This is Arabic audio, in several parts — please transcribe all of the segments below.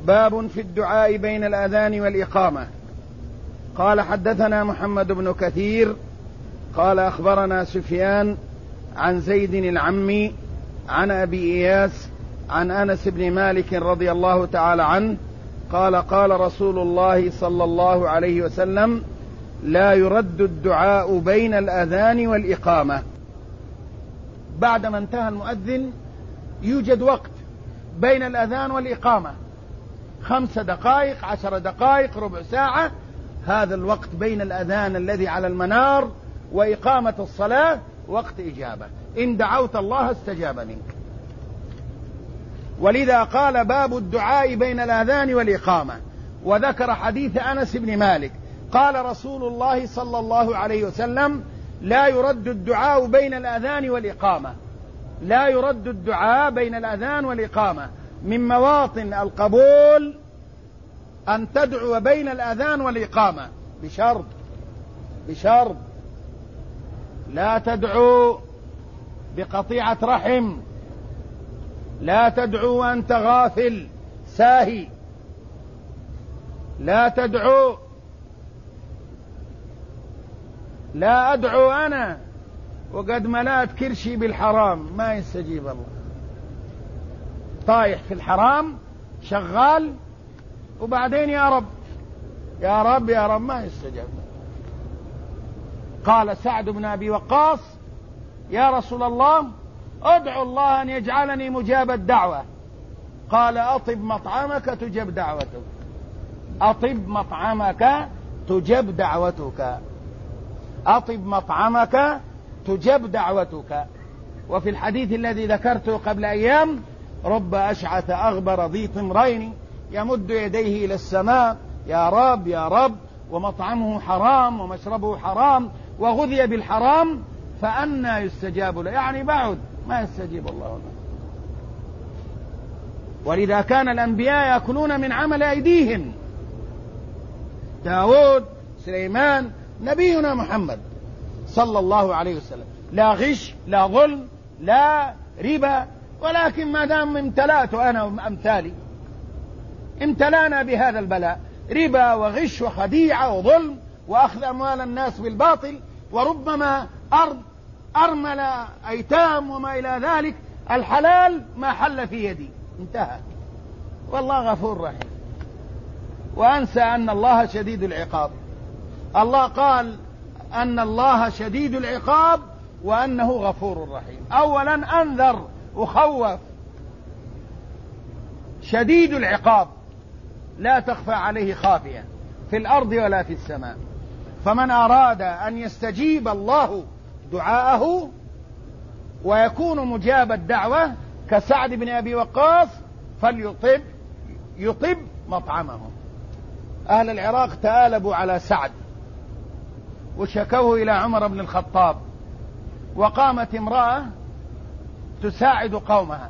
باب في الدعاء بين الأذان والإقامة. قال حدثنا محمد بن كثير قال أخبرنا سفيان عن زيد العمي عن أبي إياس عن أنس بن مالك رضي الله تعالى عنه قال قال رسول الله صلى الله عليه وسلم: لا يرد الدعاء بين الأذان والإقامة. بعدما انتهى المؤذن يوجد وقت بين الأذان والإقامة 5 دقائق 10 دقائق ربع ساعة. هذا الوقت بين الأذان الذي على المنار وإقامة الصلاة وقت إجابة، إن دعوت الله استجاب منك. ولذا قال باب الدعاء بين الأذان والإقامة، وذكر حديث أنس بن مالك قال رسول الله صلى الله عليه وسلم: لا يرد الدعاء بين الأذان والإقامة. لا يرد الدعاء بين الأذان والإقامة. من مواطن القبول أن تدعو بين الأذان والإقامة بشرط لا تدعو بقطيعة رحم، لا تدعو وأنت غافل ساهي، لا تدعو لا أدعو أنا وقد ملأت كرشي بالحرام، ما يستجيب الله. طايح في الحرام شغال وبعدين يا رب يا رب يا رب، ما يستجاب. قال سعد بن أبي وقاص: يا رسول الله ادعو الله أن يجعلني مجاب الدعوة. قال: أطب مطعمك تجب دعوتك، أطب مطعمك تجب دعوتك، أطب مطعمك تجب دعوتك. وفي الحديث الذي ذكرته قبل أيام: رب أشعث أغبر ذي طمرين يمد يديه إلى السماء يا رب يا رب، ومطعمه حرام ومشربه حرام وغذي بالحرام فأنى يستجاب له، يعني بعد ما يستجيب الله له. ولذا كان الأنبياء يأكلون من عمل أيديهم، داود، سليمان، نبينا محمد صلى الله عليه وسلم. لا غش لا ظلم لا ربا، ولكن ما دام امتلأت أنا وأمثالي، امتلأنا بهذا البلاء، ربا وغش وخديعة وظلم وأخذ أموال الناس بالباطل، وربما أرمل أيتام وما إلى ذلك. الحلال ما حل في يدي، انتهى. والله غفور رحيم. وأنسى أن الله شديد العقاب. الله قال أن الله شديد العقاب وأنه غفور رحيم. أولا أنذر وخوف. شديد العقاب لا تخفى عليه خافية في الأرض ولا في السماء. فمن أراد أن يستجيب الله دعاءه ويكون مجاب الدعوة كسعد بن أبي وقاص فليطب مطعمه. أهل العراق تآلبوا على سعد وشكوه إلى عمر بن الخطاب، وقامت امرأة تساعد قومها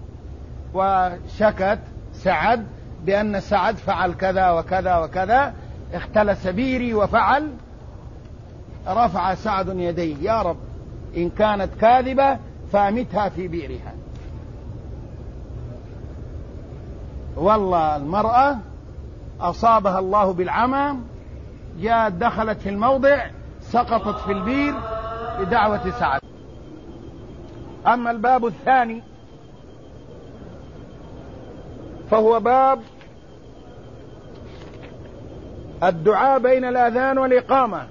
وشكت سعد بأن سعد فعل كذا وكذا وكذا، اختلس بيري وفعل. رفع سعد يديه: يا رب إن كانت كاذبة فأمتها في بئرها. والله المرأة أصابها الله بالعمى، جاءت دخلت في الموضع سقطت في البير بدعوة سعد. أما الباب الثاني فهو باب الدعاء بين الأذان والإقامة.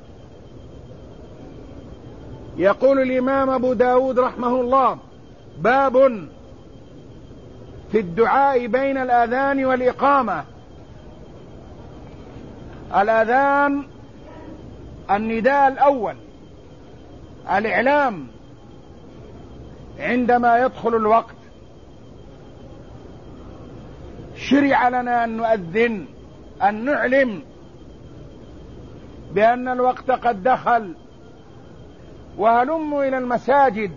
يقول الإمام أبو داود رحمه الله: باب في الدعاء بين الأذان والإقامة. الأذان النداء الأول، الإعلام عندما يدخل الوقت. شرع لنا أن نؤذن، أن نعلم بأن الوقت قد دخل، وهلموا إلى المساجد،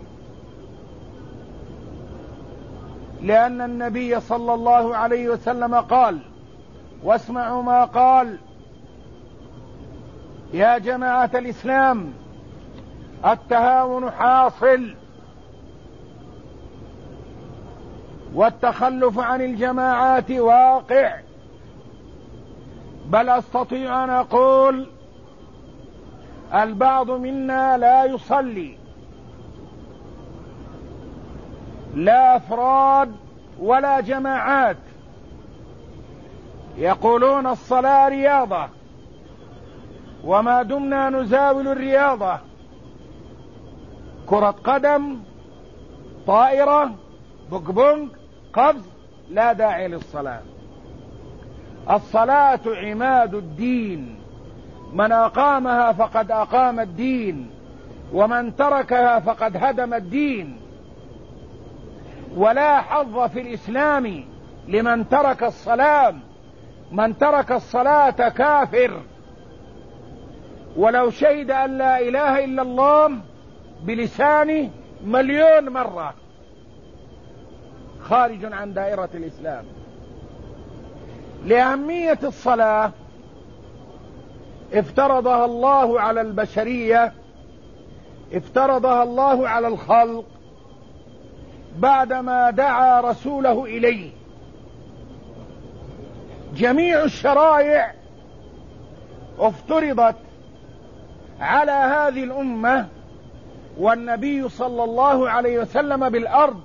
لأن النبي صلى الله عليه وسلم قال: واسمعوا ما قال: يا جماعة الإسلام التهاون حاصل، والتخلف عن الجماعات واقع، بل أستطيع أن أقول البعض منا لا يصلي، لا أفراد ولا جماعات، يقولون الصلاة رياضة، وما دمنا نزاول الرياضة كرة قدم، طائرة، بونج بونج، قفز، لا داعي للصلاة. الصلاة عماد الدين، من أقامها فقد أقام الدين، ومن تركها فقد هدم الدين. ولا حظ في الإسلام لمن ترك الصلاة، من ترك الصلاة كافر، ولو شهد أن لا إله إلا الله بلسانه 1,000,000 مرة خارج عن دائرة الإسلام. لأهمية الصلاة افترضها الله على البشرية، افترضها الله على الخلق بعدما دعا رسوله إليه. جميع الشرائع افترضت على هذه الأمة والنبي صلى الله عليه وسلم بالأرض،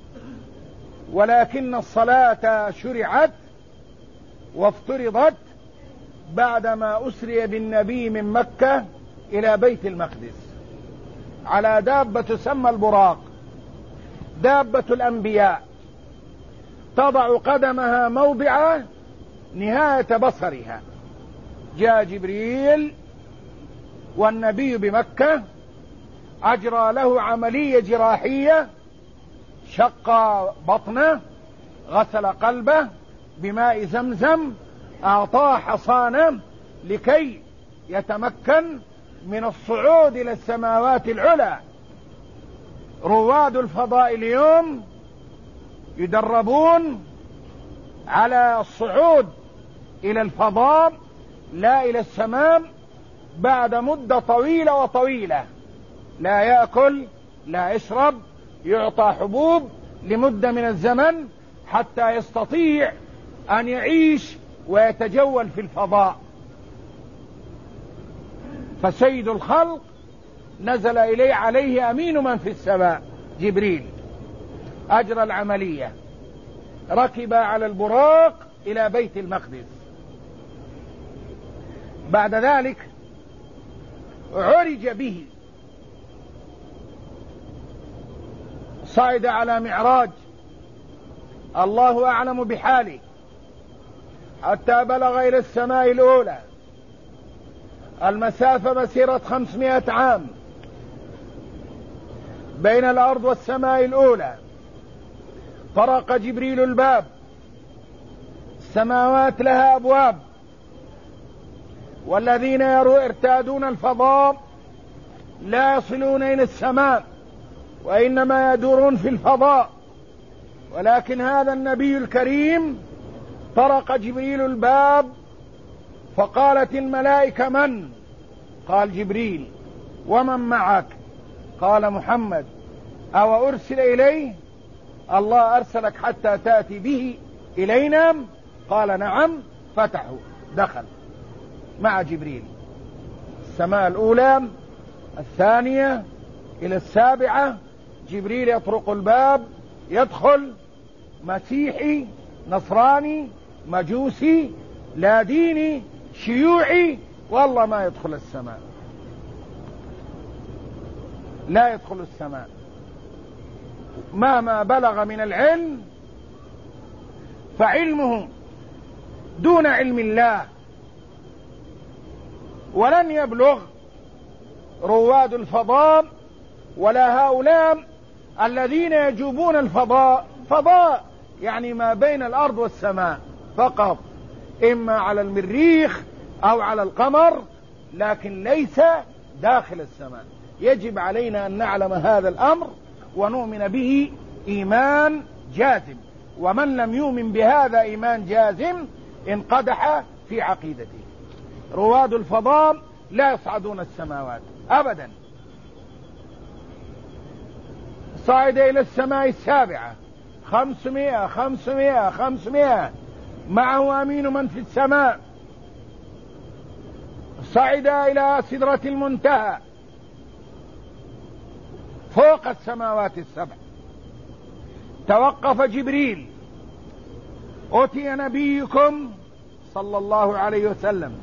ولكن الصلاة شرعت وافترضت بعدما أسري بالنبي من مكة إلى بيت المقدس على دابة تسمى البراق، دابة الأنبياء، تضع قدمها موضع نهاية بصرها. جاء جبريل والنبي بمكة، أجرى له عملية جراحية، شق بطنه، غسل قلبه بماء زمزم، أعطاه حصانة لكي يتمكن من الصعود إلى السماوات العلى. رواد الفضاء اليوم يدربون على الصعود إلى الفضاء لا إلى السماء بعد مدة طويلة وطويلة، لا يأكل لا يشرب، يعطى حبوب لمدة من الزمن حتى يستطيع أن يعيش ويتجول في الفضاء. فسيد الخلق نزل إليه عليه أمين من في السماء جبريل، أجرى العملية، ركب على البراق إلى بيت المقدس. بعد ذلك عرج به، صعد على معراج، الله أعلم بحاله، حتى بلغ إلى السماء الأولى، المسافة مسيرة 500 عام بين الأرض والسماء الأولى. طرق جبريل الباب، السماوات لها أبواب، والذين يرتادون الفضاء لا يصلون إلى السماء وإنما يدورون في الفضاء. ولكن هذا النبي الكريم طرق جبريل الباب، فقالت الملائكة: من؟ قال: جبريل. ومن معك؟ قال: محمد. أو أرسل إليه؟ الله أرسلك حتى تأتي به إلينا؟ قال: نعم. فتحوا، دخل مع جبريل السماء الأولى، الثانية، إلى السابعة. جبريل يطرق الباب، يدخل مسيحي، نصراني، مجوسي، لا ديني، شيوعي، والله ما يدخل السماء، لا يدخل السماء مهما بلغ من العلم، فعلمه دون علم الله. ولن يبلغ رواد الفضاء ولا هؤلاء الذين يجوبون الفضاء، فضاء يعني ما بين الأرض والسماء فقط، إما على المريخ أو على القمر، لكن ليس داخل السماء. يجب علينا أن نعلم هذا الأمر ونؤمن به إيمان جازم، ومن لم يؤمن بهذا إيمان جازم انقدح في عقيدته. رواد الفضاء لا يصعدون السماوات أبدا. صعد إلى السماء السابعة، 500 500 500، معه أمين من في السماء، صعد إلى سدرة المنتهى فوق السماوات السبع، توقف جبريل، أتي نبيكم صلى الله عليه وسلم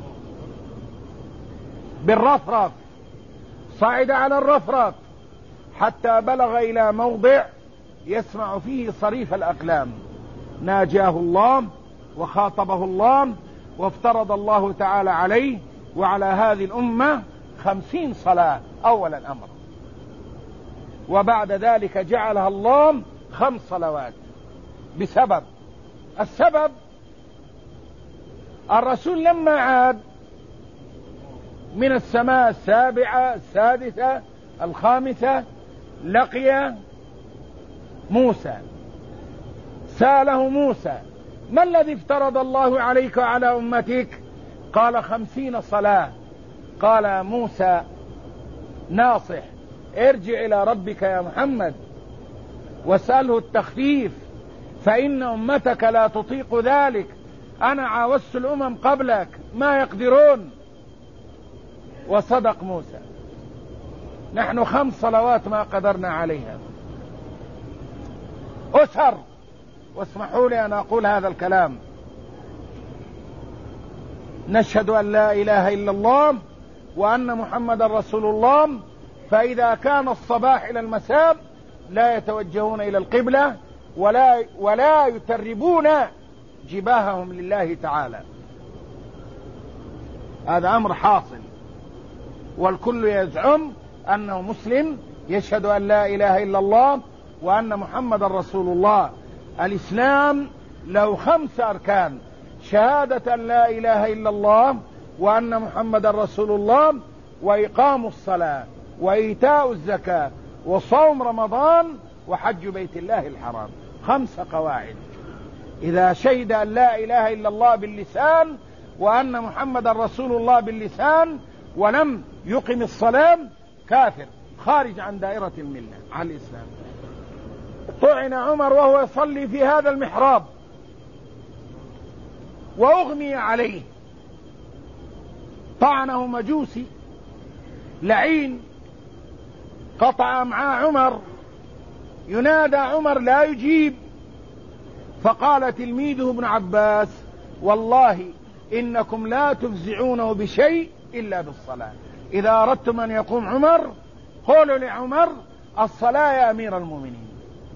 بالرفرف، صعد على الرفرف حتى بلغ إلى موضع يسمع فيه صريف الأقلام، ناجاه الله وخاطبه الله، وافترض الله تعالى عليه وعلى هذه الأمة 50 صلاة أول الأمر، وبعد ذلك جعلها الله 5 صلوات بسبب السبب الرسول لما عاد من السماء السابعة السادسة الخامسة لقي موسى، سأله موسى: ما الذي افترض الله عليك وعلى أمتك؟ قال 50 صلاة. قال موسى ناصح: ارجع إلى ربك يا محمد واسأله التخفيف، فإن أمتك لا تطيق ذلك، أنا عاوزت الأمم قبلك ما يقدرون. وصدق موسى، نحن 5 صلوات ما قدرنا عليها. أسر، واسمحوا لي أن أقول هذا الكلام، نشهد أن لا إله إلا الله وأن محمد رسول الله، فإذا كان الصباح إلى المساء لا يتوجهون إلى القبلة ولا يتربون جباههم لله تعالى. هذا أمر حاصل، والكل يزعم أنه مسلم يشهد أن لا إله إلا الله وأن محمد رسول الله. الإسلام له 5 أركان: شهادة أن لا إله إلا الله وأن محمد رسول الله، وإقام الصلاة، وإيتاء الزكاة، وصوم رمضان، وحج بيت الله الحرام. 5 قواعد. إذا شهد أن لا إله إلا الله باللسان وأن محمد رسول الله باللسان ولم يقم الصلاة كافر خارج عن دائرة الملة عن الإسلام. طعن عمر وهو يصلي في هذا المحراب وأغمي عليه، طعنه مجوسي لعين قطع أمعاء عمر، ينادى عمر لا يجيب، فقال تلميذه ابن عباس: والله إنكم لا تفزعونه بشيء إلا بالصلاة. إذا أردتم أن يقوم عمر قولوا لعمر: الصلاة يا أمير المؤمنين.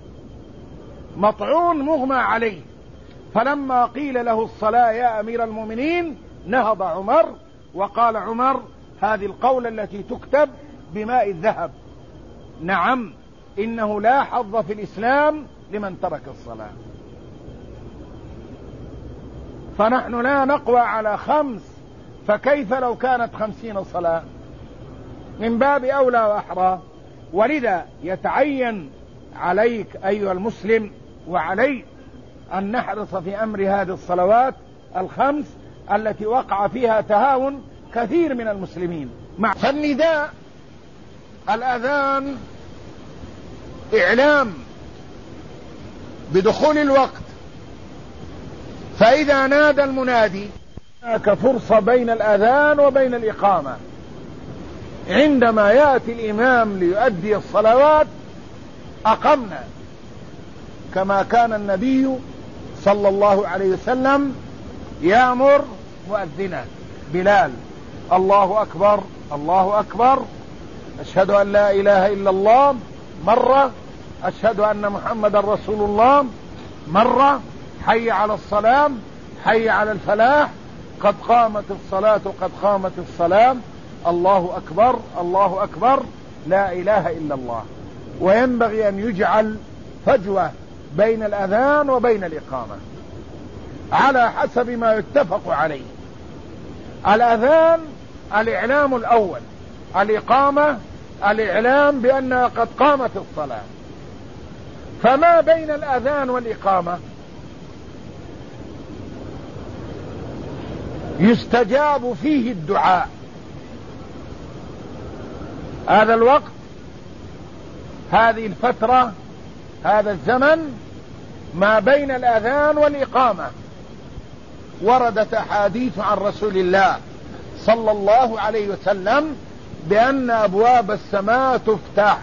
مطعون مغمى عليه، فلما قيل له الصلاة يا أمير المؤمنين نهض عمر وقال عمر هذه القولة التي تكتب بماء الذهب: نعم، إنه لا حظ في الإسلام لمن ترك الصلاة. فنحن لا نقوى على 5، فكيف لو كانت 50 صلاة؟ من باب أولى وأحرى. ولذا يتعين عليك أيها المسلم وعلي أن نحرص في أمر هذه الصلوات 5 التي وقع فيها تهاون كثير من المسلمين. فالنداء الأذان إعلام بدخول الوقت، فإذا نادى المنادي هناك فرصة بين الأذان وبين الإقامة. عندما يأتي الإمام ليؤدي الصلوات أقمنا، كما كان النبي صلى الله عليه وسلم يأمر مؤذنا بلال: الله أكبر الله أكبر، أشهد أن لا إله إلا الله مرة، أشهد أن محمد رسول الله مرة، حي على الصلاة، حي على الفلاح، قد قامت الصلاة قد قامت الصلاة، الله أكبر الله أكبر، لا إله إلا الله. وينبغي أن يجعل فجوة بين الأذان وبين الإقامة على حسب ما يتفق عليه. الأذان الإعلام الأول، الإقامة الإعلام بأنها قد قامت الصلاة. فما بين الأذان والإقامة يستجاب فيه الدعاء. هذا الوقت، هذه الفترة، هذا الزمن ما بين الأذان والإقامة وردت أحاديث عن رسول الله صلى الله عليه وسلم بأن أبواب السماء تفتح،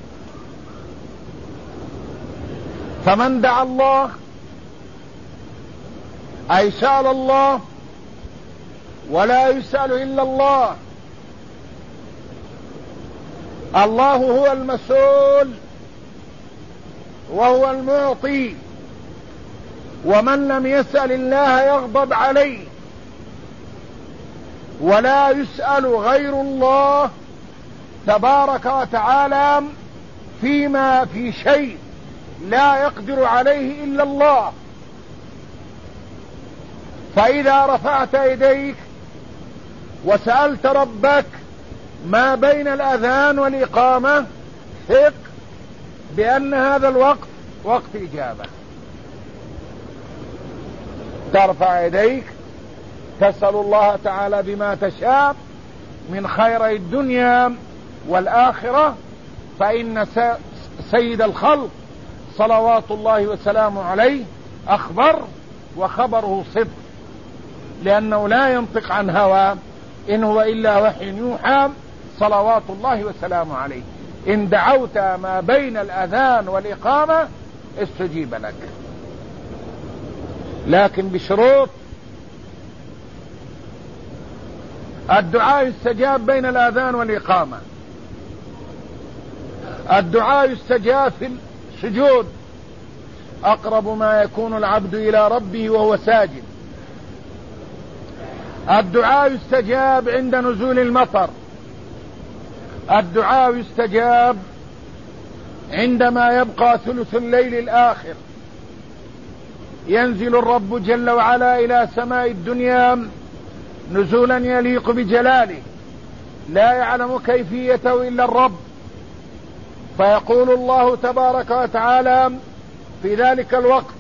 فمن دعا الله أي سأل الله ولا يسأل إلا الله، الله هو المسؤول وهو المعطي، ومن لم يسأل الله يغضب عليه، ولا يسأل غير الله تبارك وتعالى فيما في شيء لا يقدر عليه إلا الله. فإذا رفعت يديك وسألت ربك ما بين الأذان والإقامة ثق بأن هذا الوقت وقت إجابة. ترفع يديك تسأل الله تعالى بما تشاء من خير الدنيا والآخرة، فإن سيد الخلق صلوات الله وسلامه عليه أخبر وخبره صدق، لأنه لا ينطق عن هوى، إن هو إلا وحي يوحى صلوات الله وسلامه عليه. إن دعوت ما بين الأذان والإقامة استجيب لك، لكن بشروط. الدعاء يستجاب بين الأذان والإقامة، الدعاء يستجاب في السجود، أقرب ما يكون العبد إلى ربه وهو ساجد. الدعاء يستجاب عند نزول المطر، الدعاء يستجاب عندما يبقى ثلث الليل الآخر، ينزل الرب جل وعلا إلى سماء الدنيا نزولا يليق بجلاله، لا يعلم كيفيته إلا الرب، فيقول الله تبارك وتعالى في ذلك الوقت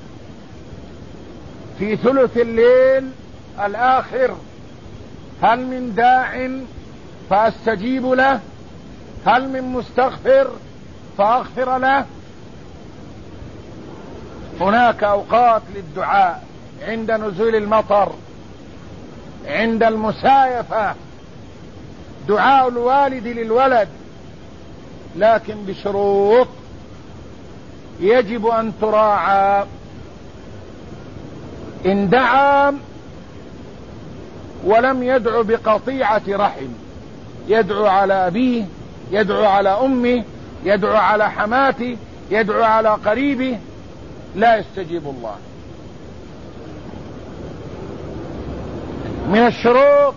في ثلث الليل الآخر: هل من داع فأستجيب له؟ هل من مستغفر فأغفر له؟ هناك أوقات للدعاء: عند نزول المطر، عند المسايفة، دعاء الوالد للولد، لكن بشروط يجب أن تراعى. إن دعا ولم يدع بقطيعة رحم، يدعو على أبيه، يدعو على أمه، يدعو على حماته، يدعو على قريبه، لا يستجيب الله. من الشروط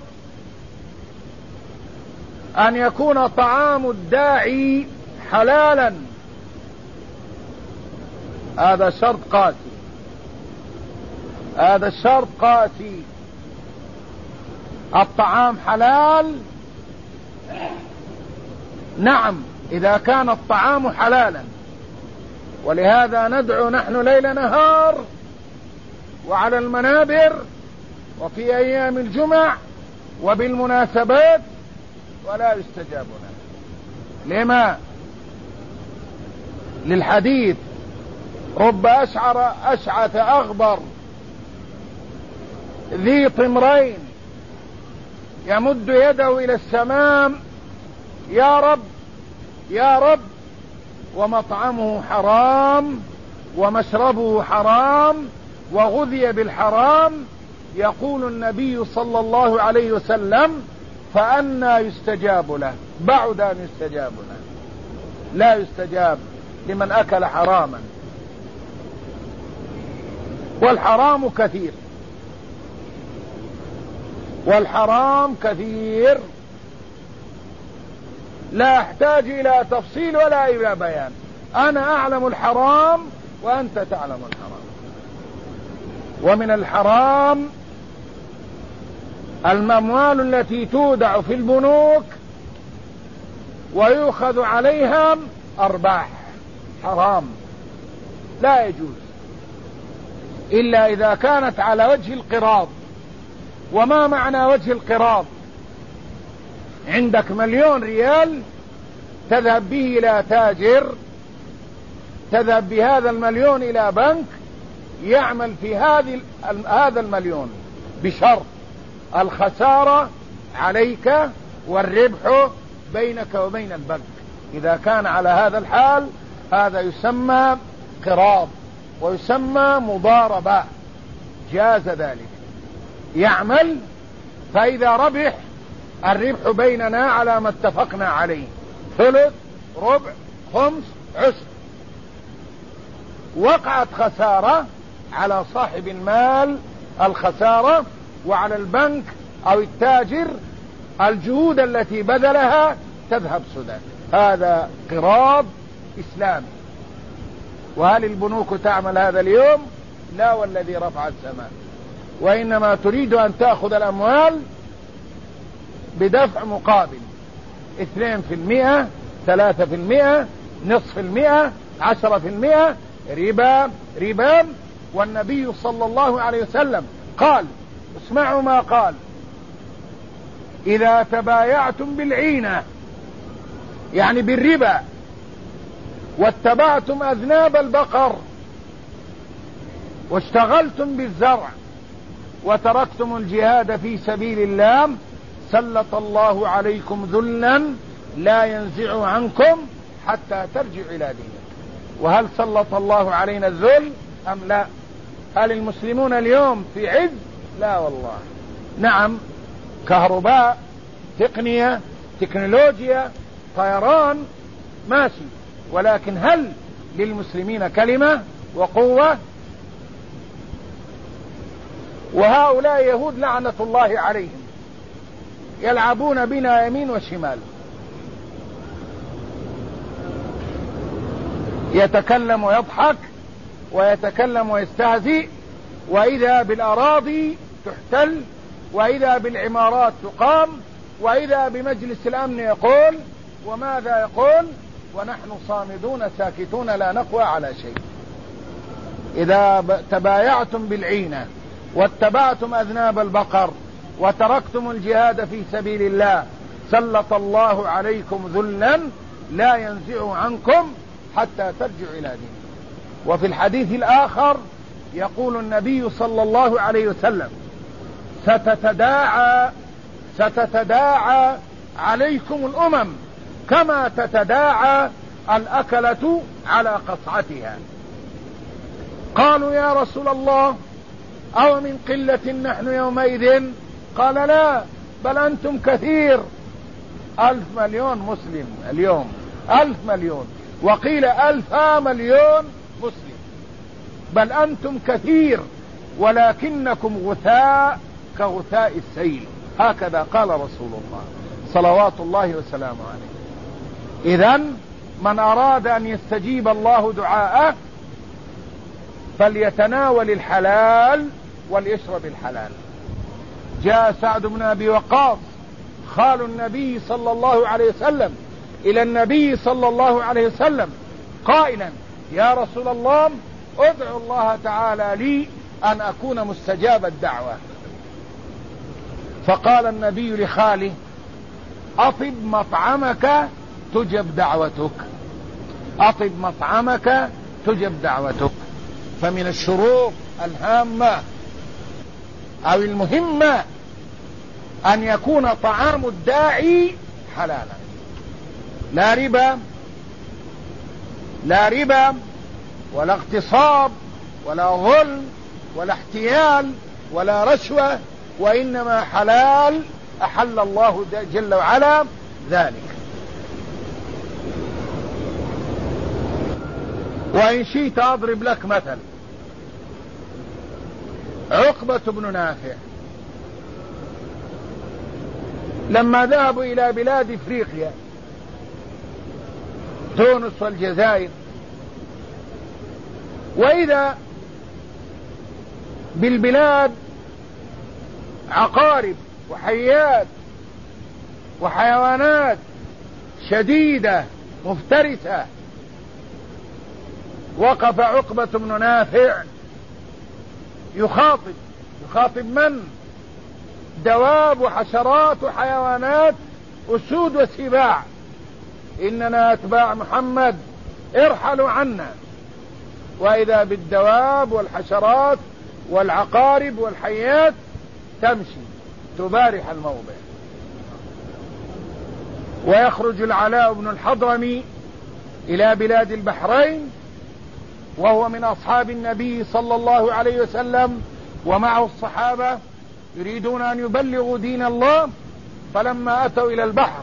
أن يكون طعام الداعي حلالا، هذا شرط قاسي، هذا الشرط قاسي. الطعام حلال، نعم إذا كان الطعام حلالا، ولهذا ندعو نحن ليل نهار وعلى المنابر وفي أيام الجمع وبالمناسبات ولا يستجاب لنا. لما؟ للحديث: رب أشعث أغبر ذي طمرين يمد يده إلى السماء: يا رب يا رب، ومطعمه حرام ومشربه حرام وغذي بالحرام. يقول النبي صلى الله عليه وسلم: فأنى يستجاب له؟ بعد أن يستجاب له، لا يستجاب لمن أكل حراما، والحرام كثير، والحرام كثير، لا أحتاج إلى تفصيل ولا إلى بيان. أنا أعلم الحرام وأنت تعلم الحرام. ومن الحرام الأموال التي تودع في البنوك ويؤخذ عليها أرباح، حرام، لا يجوز إلا إذا كانت على وجه القراض. وما معنى وجه القراض؟ عندك 1,000,000 ريال تذهب به إلى تاجر، تذهب بهذا 1,000,000 إلى بنك يعمل في هذا 1,000,000 بشرط الخسارة عليك والربح بينك وبين البنك. إذا كان على هذا الحال هذا يسمى قراض ويسمى مضاربة، جاز ذلك. يعمل فإذا ربح الربح بيننا على ما اتفقنا عليه، ثلث، ربع، خمس، عشر. وقعت خسارة على صاحب المال الخسارة، وعلى البنك أو التاجر الجهود التي بذلها تذهب سدى. هذا قراض إسلامي. وهل البنوك تعمل هذا اليوم؟ لا والذي رفع السماء، وإنما تريد أن تأخذ الأموال بدفع مقابل 2%، 3%، نصف المئة، 10%، ربا. والنبي صلى الله عليه وسلم قال، اسمعوا ما قال: إذا تبايعتم بالعينة يعني بالربا واتبعتم أذناب البقر واشتغلتم بالزرع وتركتم الجهاد في سبيل الله سلط الله عليكم ذلا لا ينزع عنكم حتى ترجعوا إلى دينكم. وهل سلط الله علينا الذل أم لا؟ هل المسلمون اليوم في عز؟ لا والله. نعم، كهرباء، تقنية، تكنولوجيا، طيران، ماشي، ولكن هل للمسلمين كلمة وقوة؟ وهؤلاء يهود لعنة الله عليهم يلعبون بنا يمين وشمال. يتكلم ويضحك ويتكلم ويستهزئ، وإذا بالأراضي تحتل، وإذا بالعمارات تقام، وإذا بمجلس الأمن يقول. وماذا يقول؟ ونحن صامدون ساكتون لا نقوى على شيء. إذا تبايعتم بالعينة واتبعتم أذناب البقر وتركتم الجهاد في سبيل الله سلط الله عليكم ذلا لا ينزع عنكم حتى ترجعوا إلى دينكم. وفي الحديث الآخر يقول النبي صلى الله عليه وسلم: ستتداعى عليكم الأمم كما تتداعى الأكلة على قصعتها. قالوا: يا رسول الله، أو من قلة نحن يومئذ؟ قال: لا، بل أنتم كثير. 1,000,000,000 مسلم اليوم، 1,000,000,000، وقيل 1,000,000,000 مسلم، بل أنتم كثير ولكنكم غثاء كغثاء السيل. هكذا قال رسول الله صلوات الله وسلامه عليه. إذن من أراد أن يستجيب الله دعاءه فليتناول الحلال وليشرب الحلال. جاء سعد بن أبي وقاص خال النبي صلى الله عليه وسلم إلى النبي صلى الله عليه وسلم قائلا: يا رسول الله، ادعو الله تعالى لي أن أكون مستجاب الدعوة. فقال النبي لخاله: أطب مطعمك تجب دعوتك، أطب مطعمك تجب دعوتك. فمن الشروط الهامة أو المهمة أن يكون طعام الداعي حلالا، لا ربا، لا ربا ولا اغتصاب ولا ظلم ولا احتيال ولا رشوة، وإنما حلال أحل الله جل وعلا ذلك. وإن شئت أضرب لك مثل. عقبة بن نافع لما ذهبوا إلى بلاد إفريقيا، تونس والجزائر، وإذا بالبلاد عقارب وحيات وحيوانات شديدة مفترسة. وقف عقبة بن نافع يخاطب من؟ دواب وحشرات وحيوانات، أسود وسباع: إننا أتباع محمد، ارحلوا عنا. وإذا بالدواب والحشرات والعقارب والحيات تمشي تبارح الموضع. ويخرج العلاء بن الحضرمي إلى بلاد البحرين وهو من أصحاب النبي صلى الله عليه وسلم ومعه الصحابة يريدون أن يبلغوا دين الله، فلما أتوا إلى البحر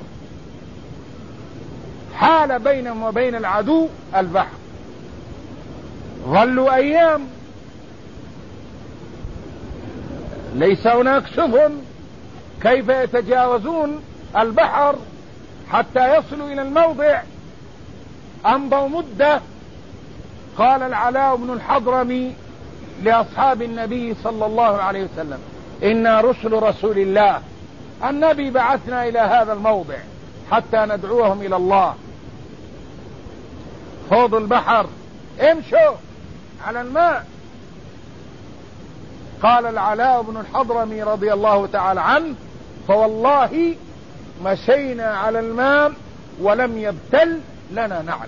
حال بينهم وبين العدو البحر، ظلوا أيام ليس هناك سفن، كيف يتجاوزون البحر حتى يصلوا إلى الموضع؟ أمضوا مدة. قال العلاء بن الحضرمي لأصحاب النبي صلى الله عليه وسلم: إنا رسل رسول الله، النبي بعثنا إلى هذا الموضع حتى ندعوهم إلى الله. خوضوا البحر، امشوا على الماء. قال العلاء بن الحضرمي رضي الله تعالى عنه: فوالله مشينا على الماء ولم يبتل لنا نعل.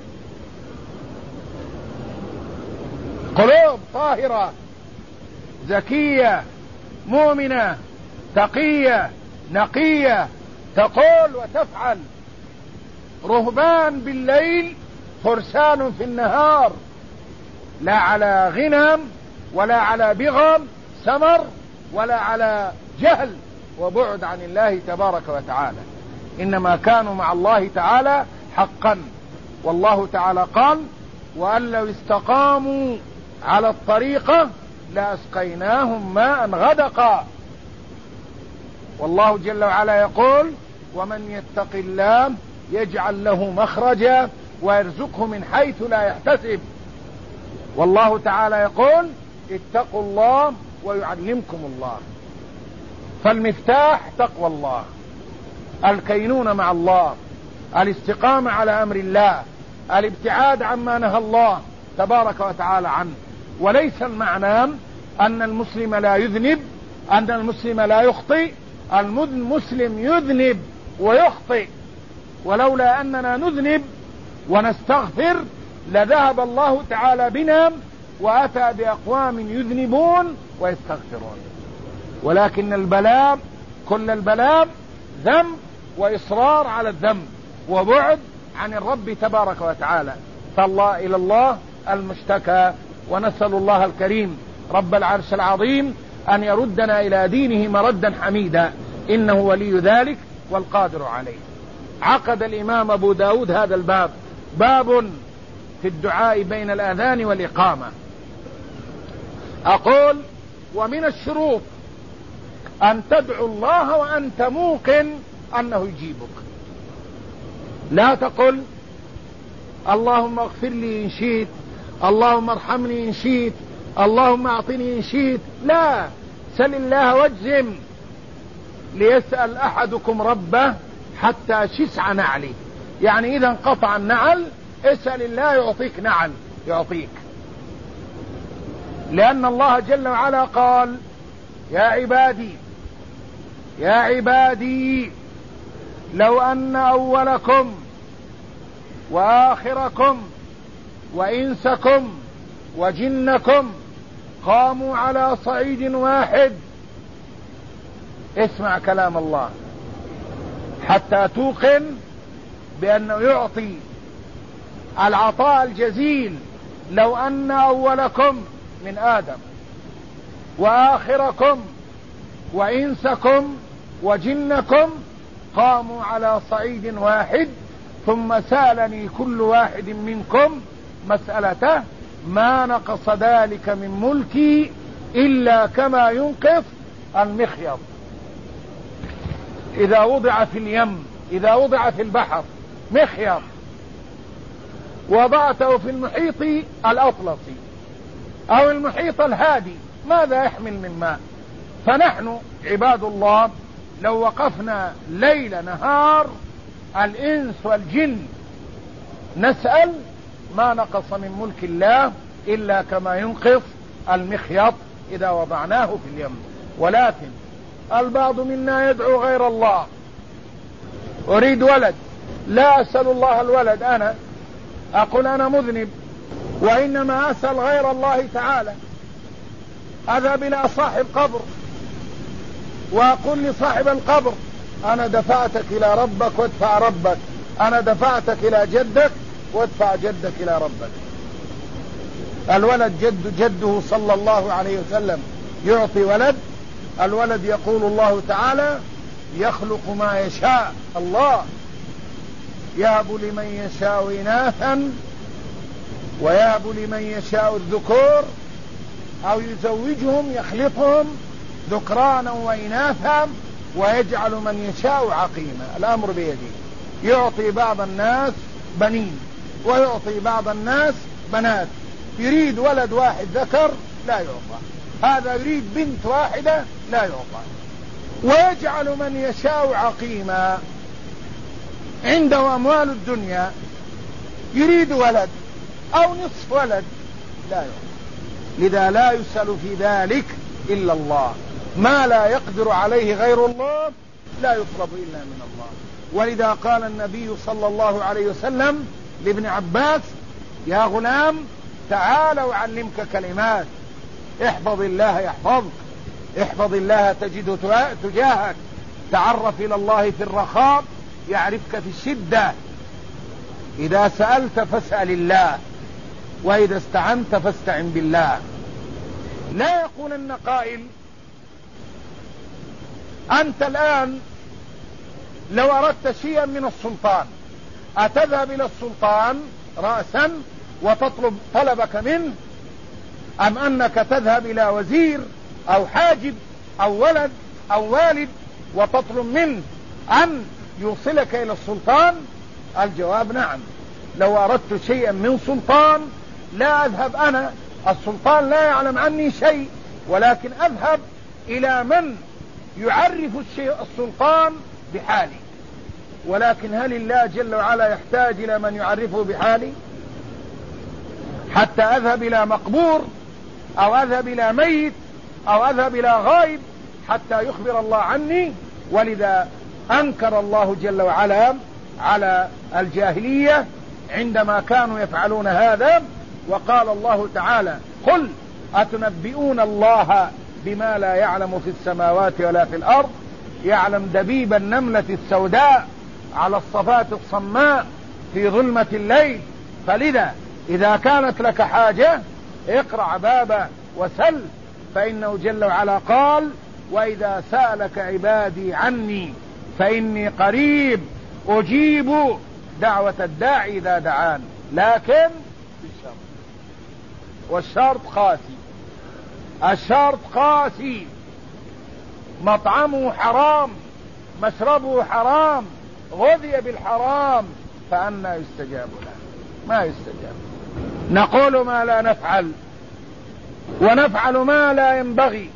قلوب طاهرة زكية مؤمنة تقية نقية، تقول وتفعل. رهبان بالليل، فرسان في النهار، لا على غنم ولا على بغم سمر ولا على جهل وبعد عن الله تبارك وتعالى، إنما كانوا مع الله تعالى حقا. والله تعالى قال: وأن لو استقاموا على الطريقة لأسقيناهم ماء غدقا. والله جل وعلا يقول: ومن يتق الله يجعل له مخرجا ويرزقه من حيث لا يحتسب. والله تعالى يقول: اتقوا الله ويعلمكم الله. فالمفتاح تقوى الله، الكينون مع الله، الاستقامة على أمر الله، الابتعاد عما نهى الله تبارك وتعالى عنه. وليس المعنى أن المسلم لا يذنب، أن المسلم لا يخطئ. المسلم يذنب ويخطئ، ولولا أننا نذنب ونستغفر لذهب الله تعالى بنا وأتى بأقوام يذنبون ويستغفرون. ولكن البلاء، كل البلاء ذنب وإصرار على الذنب وبعد عن الرب تبارك وتعالى. فالله إلى الله المشتكى، ونسأل الله الكريم رب العرش العظيم أن يردنا إلى دينه مردا حميدا، إنه ولي ذلك والقادر عليه. عقد الإمام أبو داود هذا الباب، باب في الدعاء بين الأذان والإقامة. أقول: ومن الشروط أن تدعو الله وأنت موقن أنه يجيبك. لا تقل: اللهم اغفر لي إن شئت، اللهم ارحمني إن شئت، اللهم اعطني إن شئت. لا، سل الله واجزم. ليسأل أحدكم ربه حتى شسع نعله، يعني إذا انقطع النعل اسأل الله يعطيك نعل، يعطيك. لأن الله جل وعلا قال: يا عبادي يا عبادي لو أن أولكم وآخركم وإنسكم وجنكم قاموا على صعيد واحد. اسمع كلام الله حتى توقن بأنه يعطي العطاء الجزيل. لو أن أولكم من آدم وآخركم وإنسكم وجنكم قاموا على صعيد واحد ثم سألني كل واحد منكم مسألته ما نقص ذلك من ملكي إلا كما ينقص المخيط إذا وضع في اليم، إذا وضع في البحر مخيط وضعته في المحيط الأطلسي أو المحيط الهادي، ماذا يحمل من ماء؟ فنحن عباد الله لو وقفنا ليل نهار الإنس والجن نسأل ما نقص من ملك الله إلا كما ينقص المخيط إذا وضعناه في اليم. ولكن البعض منا يدعو غير الله: أريد ولد، لا أسأل الله الولد، أنا أقول أنا مذنب، وإنما أسأل غير الله تعالى. أذهب إلى صاحب قبر وأقول لصاحب القبر: أنا دفعتك إلى ربك وادفع ربك، أنا دفعتك إلى جدك وادفع جدك إلى ربك. الولد جده صلى الله عليه وسلم يعطي ولد، الولد يقول الله تعالى يخلق ما يشاء، الله يهب لمن يشاء إناثا ويهب لمن يشاء الذكور أو يزوجهم يخلطهم ذكرانا وإناثا ويجعل من يشاء عقيما، الأمر بيده، يعطي بعض الناس بنين ويعطي بعض الناس بنات، يريد ولد واحد ذكر لا يعطى، هذا يريد بنت واحدة لا يعطى، ويجعل من يشاء عقيما، عنده أموال الدنيا يريد ولد أو نصف ولد لا يعطى. لذا لا يسأل في ذلك إلا الله، ما لا يقدر عليه غير الله لا يطلب إلا من الله. ولذا قال النبي صلى الله عليه وسلم لابن عباس يا غلام تعال أعلمك كلمات، احفظ الله يحفظك، احفظ الله تجده تجاهك، تعرف إلى الله في الرخاء يعرفك في الشدة، إذا سألت فاسأل الله وإذا استعنت فاستعن بالله. لا يقولن قائل أنت الآن لو أردت شيئا من السلطان أتذهب إلى السلطان رأسا وتطلب طلبك منه، أم أنك تذهب إلى وزير أو حاجب أو ولد أو والد وتطلب منه أن يوصلك إلى السلطان؟ الجواب نعم. لو أردت شيئا من سلطان لا أذهب أنا، السلطان لا يعلم عني شيء، ولكن أذهب إلى من يعرف السلطان بحالي. ولكن هل الله جل وعلا يحتاج إلى من يعرفه بحالي حتى أذهب إلى مقبور أو أذهب إلى ميت أو أذهب إلى غائب حتى يخبر الله عني؟ ولذا أنكر الله جل وعلا على الجاهلية عندما كانوا يفعلون هذا، وقال الله تعالى قل أتنبئون الله بما لا يعلم في السماوات ولا في الأرض، يعلم دبيب النملة السوداء على الصفات الصماء في ظلمة الليل. فلذا إذا كانت لك حاجة اقرع بابه وسل، فإنه جل وعلا قال وإذا سألك عبادي عني فإني قريب أجيب دعوة الداعي إذا دعان، لكن بالشرط، والشرط قاسي، الشرط قاسي، مطعمه حرام مشربه حرام غذي بالحرام فأنا يستجاب له؟ ما يستجاب. نقول ما لا نفعل ونفعل ما لا ينبغي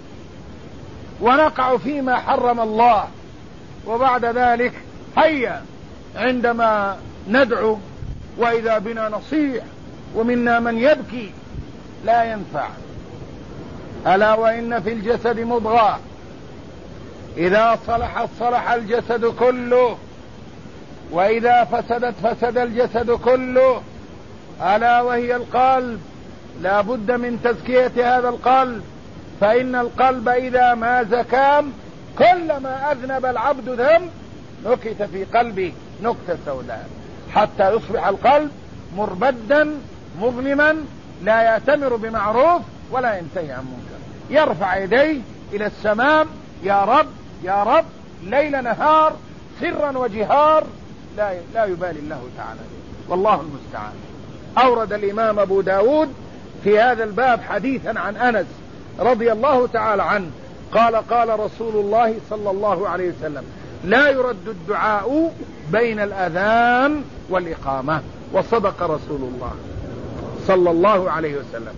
ونقع فيما حرم الله، وبعد ذلك هيا عندما ندعو وإذا بنا نصيح ومنا من يبكي لا ينفع. ألا وإن في الجسد مضغة إذا صلحت صلح الجسد كله وإذا فسدت فسد الجسد كله، ألا وهي القلب. لا بد من تزكية هذا القلب، فإن القلب إذا ما زكام كلما أذنب العبد ذنب نكت في قلبه نكتة سوداء حتى يصبح القلب مربدا مظلما لا يأتمر بمعروف ولا ينتهي عن منكر، يرفع يديه إلى السماء يا رب يا رب ليل نهار سرا وجهار، لا يبالي الله تعالى، والله المستعان. أورد الإمام أبو داود في هذا الباب حديثا عن أنس رضي الله تعالى عنه قال قال رسول الله صلى الله عليه وسلم لا يرد الدعاء بين الأذان والإقامة، وصدق رسول الله صلى الله عليه وسلم.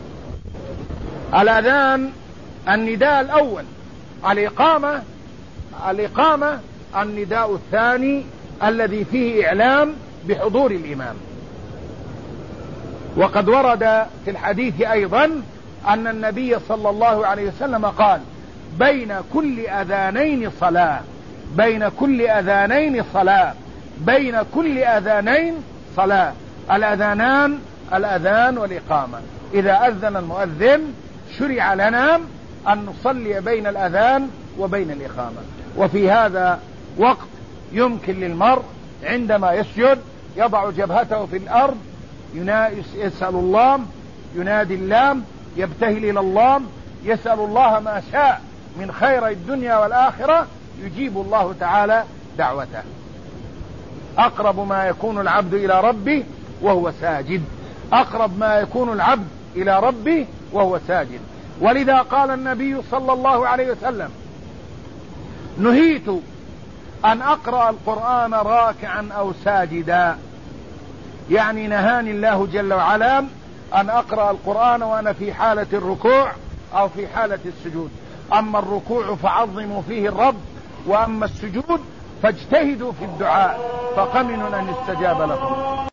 الأذان النداء الأول، الإقامة النداء الثاني الذي فيه إعلام بحضور الإمام. وقد ورد في الحديث أيضا أن النبي صلى الله عليه وسلم قال بين كل أذانين صلاة، بين كل أذانين صلاة، بين كل أذانين صلاة. الأذانان الأذان والإقامة، إذا أذن المؤذن شرع لنا أن نصلي بين الأذان وبين الإقامة. وفي هذا وقت يمكن للمرء عندما يسجد يضع جبهته في الأرض، يسأل الله، ينادي الله، يبتهل إلى الله، يسأل الله ما شاء من خير الدنيا والآخرة، يجيب الله تعالى دعوته. أقرب ما يكون العبد إلى ربه وهو ساجد، أقرب ما يكون العبد إلى ربه وهو ساجد. ولذا قال النبي صلى الله عليه وسلم: نهيت أن أقرأ القرآن راكعا أو ساجدا، يعني نهاني الله جل وعلا أن أقرأ القرآن وأنا في حالة الركوع أو في حالة السجود. أما الركوع فعظموا فيه الرب، وأما السجود فاجتهدوا في الدعاء فقمن أن يستجاب لكم.